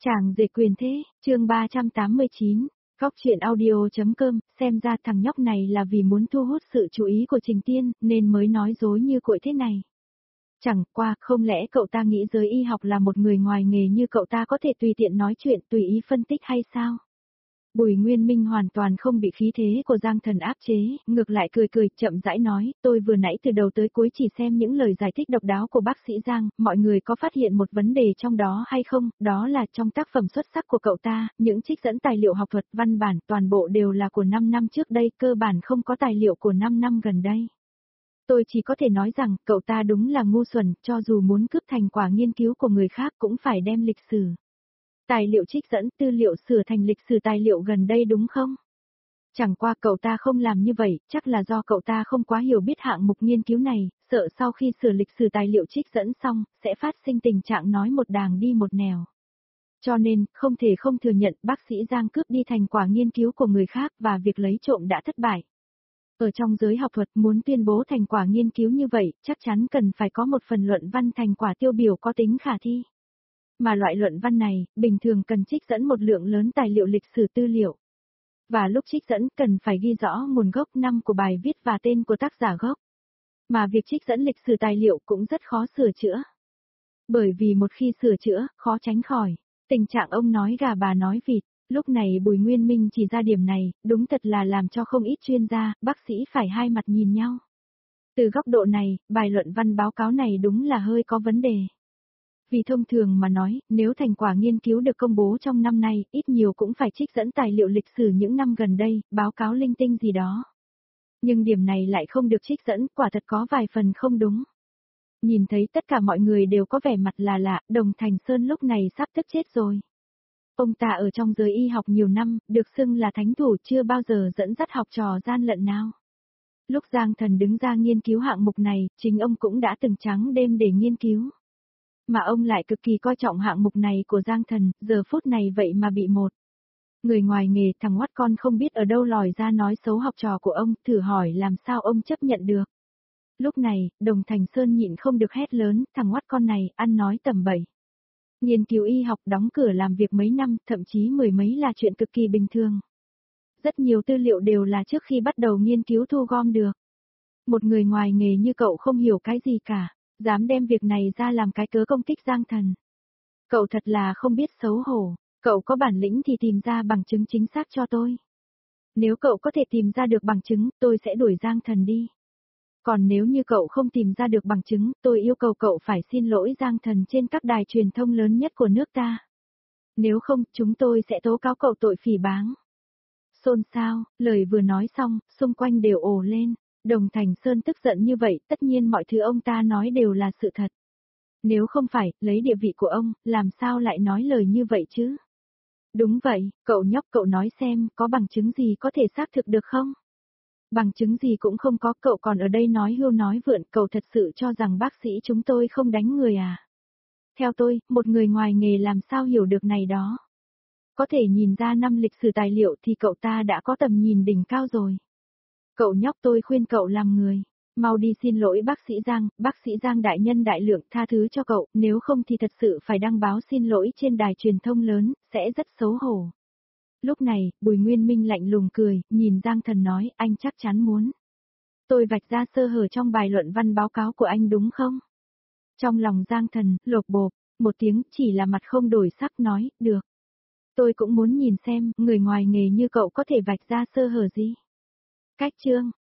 Chàng rể quyền thế, chương 389, Góc truyện audio.com, xem ra thằng nhóc này là vì muốn thu hút sự chú ý của Trình Tiên, nên mới nói dối như cội thế này. Chẳng qua, không lẽ cậu ta nghĩ giới y học là một người ngoài nghề như cậu ta có thể tùy tiện nói chuyện tùy ý phân tích hay sao? Bùi Nguyên Minh hoàn toàn không bị khí thế của Giang Thần áp chế, ngược lại cười cười, chậm rãi nói, tôi vừa nãy từ đầu tới cuối chỉ xem những lời giải thích độc đáo của bác sĩ Giang, mọi người có phát hiện một vấn đề trong đó hay không, đó là trong tác phẩm xuất sắc của cậu ta, những trích dẫn tài liệu học thuật văn bản toàn bộ đều là của 5 năm trước đây, cơ bản không có tài liệu của 5 năm gần đây. Tôi chỉ có thể nói rằng, cậu ta đúng là ngu xuẩn, cho dù muốn cướp thành quả nghiên cứu của người khác cũng phải đem lịch sử. Tài liệu trích dẫn tư liệu sửa thành lịch sử tài liệu gần đây đúng không? Chẳng qua cậu ta không làm như vậy, chắc là do cậu ta không quá hiểu biết hạng mục nghiên cứu này, sợ sau khi sửa lịch sử tài liệu trích dẫn xong, sẽ phát sinh tình trạng nói một đàng đi một nẻo. Cho nên, không thể không thừa nhận bác sĩ Giang cướp đi thành quả nghiên cứu của người khác và việc lấy trộm đã thất bại. Ở trong giới học thuật muốn tuyên bố thành quả nghiên cứu như vậy, chắc chắn cần phải có một phần luận văn thành quả tiêu biểu có tính khả thi. Mà loại luận văn này, bình thường cần trích dẫn một lượng lớn tài liệu lịch sử tư liệu. Và lúc trích dẫn cần phải ghi rõ nguồn gốc năm của bài viết và tên của tác giả gốc. Mà việc trích dẫn lịch sử tài liệu cũng rất khó sửa chữa. Bởi vì một khi sửa chữa, khó tránh khỏi tình trạng ông nói gà bà nói vịt. Lúc này Bùi Nguyên Minh chỉ ra điểm này, đúng thật là làm cho không ít chuyên gia, bác sĩ phải hai mặt nhìn nhau. Từ góc độ này, bài luận văn báo cáo này đúng là hơi có vấn đề. Vì thông thường mà nói, nếu thành quả nghiên cứu được công bố trong năm nay, ít nhiều cũng phải trích dẫn tài liệu lịch sử những năm gần đây, báo cáo linh tinh gì đó. Nhưng điểm này lại không được trích dẫn, quả thật có vài phần không đúng. Nhìn thấy tất cả mọi người đều có vẻ mặt là lạ, Đồng Thành Sơn lúc này sắp tức chết rồi. Ông ta ở trong giới y học nhiều năm, được xưng là thánh thủ chưa bao giờ dẫn dắt học trò gian lận nào. Lúc Giang Thần đứng ra nghiên cứu hạng mục này, chính ông cũng đã từng trắng đêm để nghiên cứu. Mà ông lại cực kỳ coi trọng hạng mục này của Giang Thần, giờ phút này vậy mà bị một người ngoài nghề thằng ngoắt con không biết ở đâu lòi ra nói xấu học trò của ông, thử hỏi làm sao ông chấp nhận được. Lúc này, Đồng Thành Sơn nhịn không được hét lớn, thằng ngoắt con này, ăn nói tầm bậy. Nghiên cứu y học đóng cửa làm việc mấy năm, thậm chí mười mấy là chuyện cực kỳ bình thường. Rất nhiều tư liệu đều là trước khi bắt đầu nghiên cứu thu gom được. Một người ngoài nghề như cậu không hiểu cái gì cả, dám đem việc này ra làm cái cớ công kích Giang Thần. Cậu thật là không biết xấu hổ, cậu có bản lĩnh thì tìm ra bằng chứng chính xác cho tôi. Nếu cậu có thể tìm ra được bằng chứng, tôi sẽ đuổi Giang Thần đi. Còn nếu như cậu không tìm ra được bằng chứng, tôi yêu cầu cậu phải xin lỗi Giang Thần trên các đài truyền thông lớn nhất của nước ta. Nếu không, chúng tôi sẽ tố cáo cậu tội phỉ báng. Xôn xao, lời vừa nói xong, xung quanh đều ồ lên. Đồng Thành Sơn tức giận như vậy, tất nhiên mọi thứ ông ta nói đều là sự thật. Nếu không phải, lấy địa vị của ông, làm sao lại nói lời như vậy chứ? Đúng vậy, cậu nhóc cậu nói xem, có bằng chứng gì có thể xác thực được không? Bằng chứng gì cũng không có, cậu còn ở đây nói hưu nói vượn, cậu thật sự cho rằng bác sĩ chúng tôi không đánh người à? Theo tôi, một người ngoài nghề làm sao hiểu được này đó? Có thể nhìn ra năm lịch sử tài liệu thì cậu ta đã có tầm nhìn đỉnh cao rồi. Cậu nhóc tôi khuyên cậu làm người, mau đi xin lỗi bác sĩ Giang đại nhân đại lượng tha thứ cho cậu, nếu không thì thật sự phải đăng báo xin lỗi trên đài truyền thông lớn, sẽ rất xấu hổ. Lúc này, Bùi Nguyên Minh lạnh lùng cười, nhìn Giang Thần nói, anh chắc chắn muốn tôi vạch ra sơ hở trong bài luận văn báo cáo của anh đúng không? Trong lòng Giang Thần, lột bột, một tiếng chỉ là mặt không đổi sắc nói, được. Tôi cũng muốn nhìn xem, người ngoài nghề như cậu có thể vạch ra sơ hở gì. Cách chương,